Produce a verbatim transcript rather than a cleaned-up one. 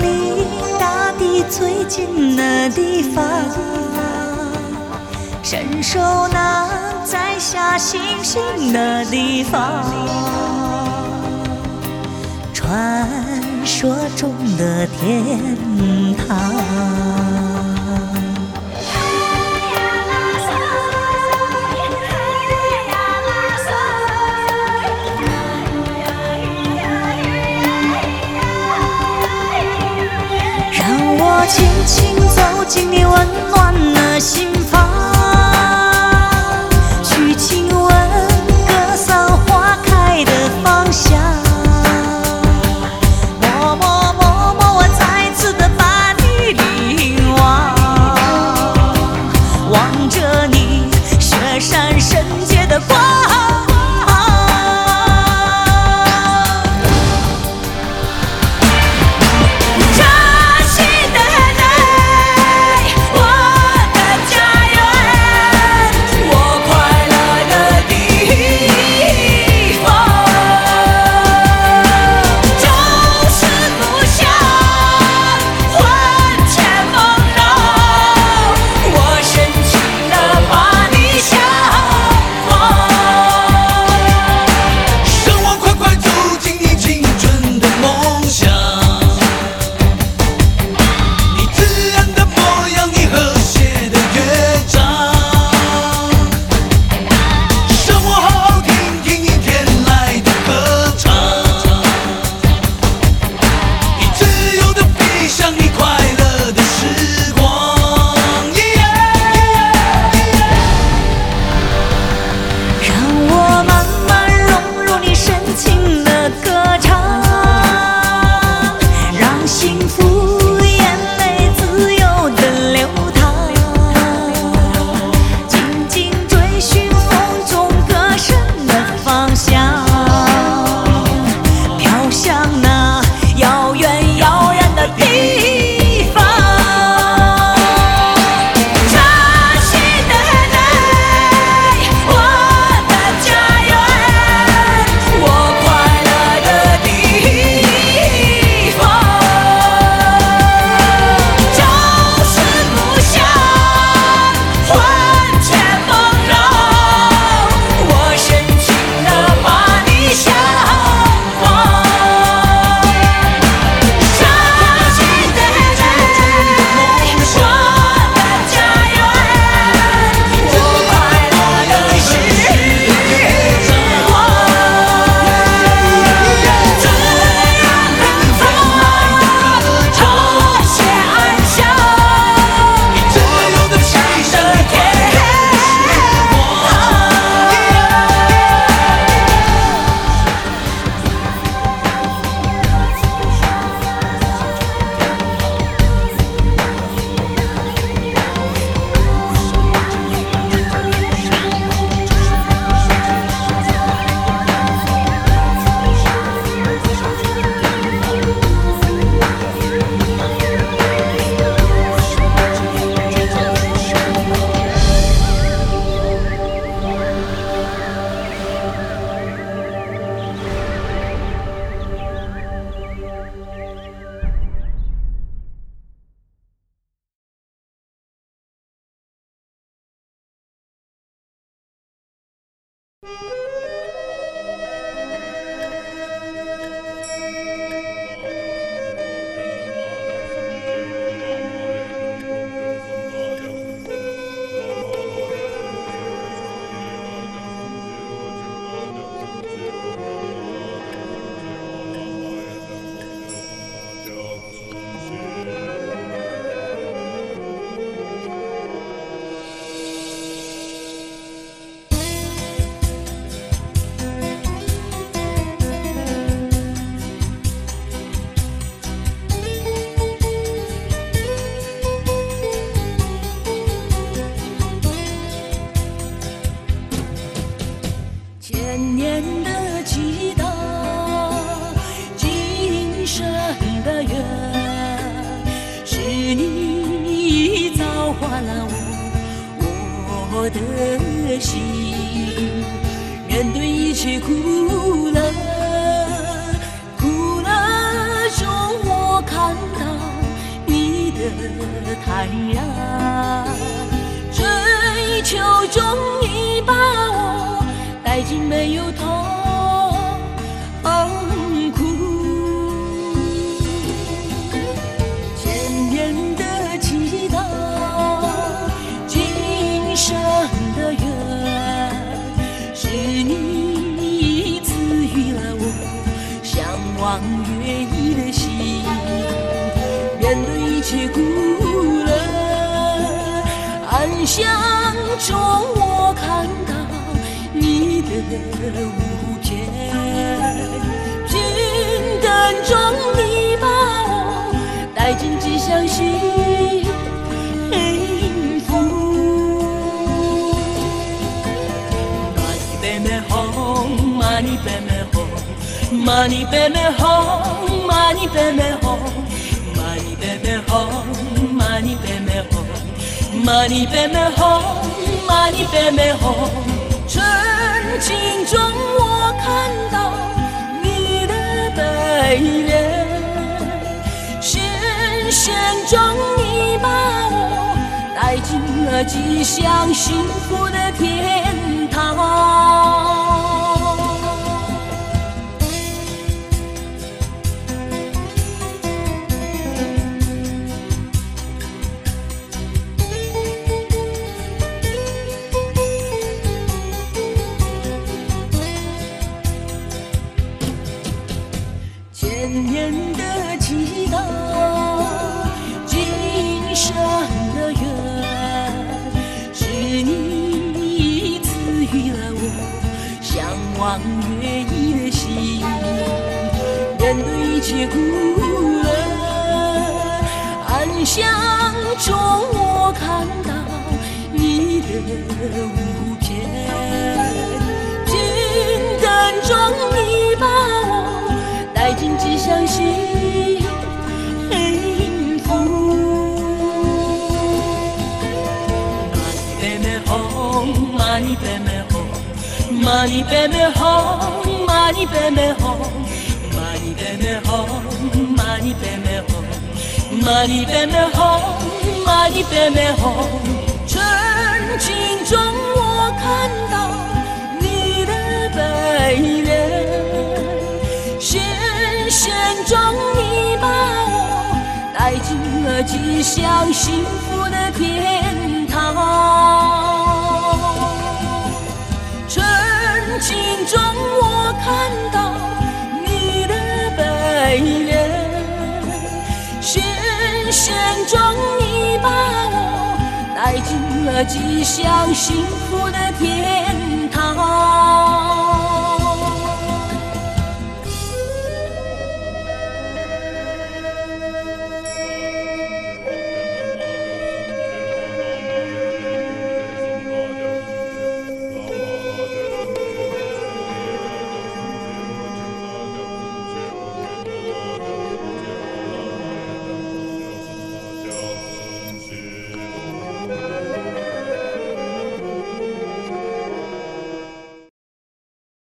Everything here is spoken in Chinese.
离大地最近的地方，伸手能摘下星星的地方，传说中的天堂。我轻轻走进你温暖的心房，去亲吻格桑花开的芳香。默默默默，我再次的把你凝望，望着你雪山圣洁的光。 我的心，面对一切苦乐，苦乐中我看到爱呀，追求中你把我带进没有痛苦，千年的祈祷，今生的缘，是你赐予了我向往越溢的心，面对一切苦乐暗香中，我看到你的无边，平等中你把我带进吉祥幸福。Money baby home, money baby home, money baby home, money baby home, money baby home, money baby home, money baby home。纯情中我看到你的背脸，深深中你把我带进了吉祥幸福的天堂。千年的祈祷，今生的缘，是你赐予了我向往越溢的心，面对一切苦乐暗香中，我看到你的无边，平等中你把我带进吉祥幸福。Money baby home, money baby home, money baby home, money baby home, money baby home, money baby home, money baby home。纯情中我看到你的背脸，深深中你把我带进了吉祥幸福的天堂。纯情中我看到你的背脸，深深中你把我带进了吉祥幸福的天堂。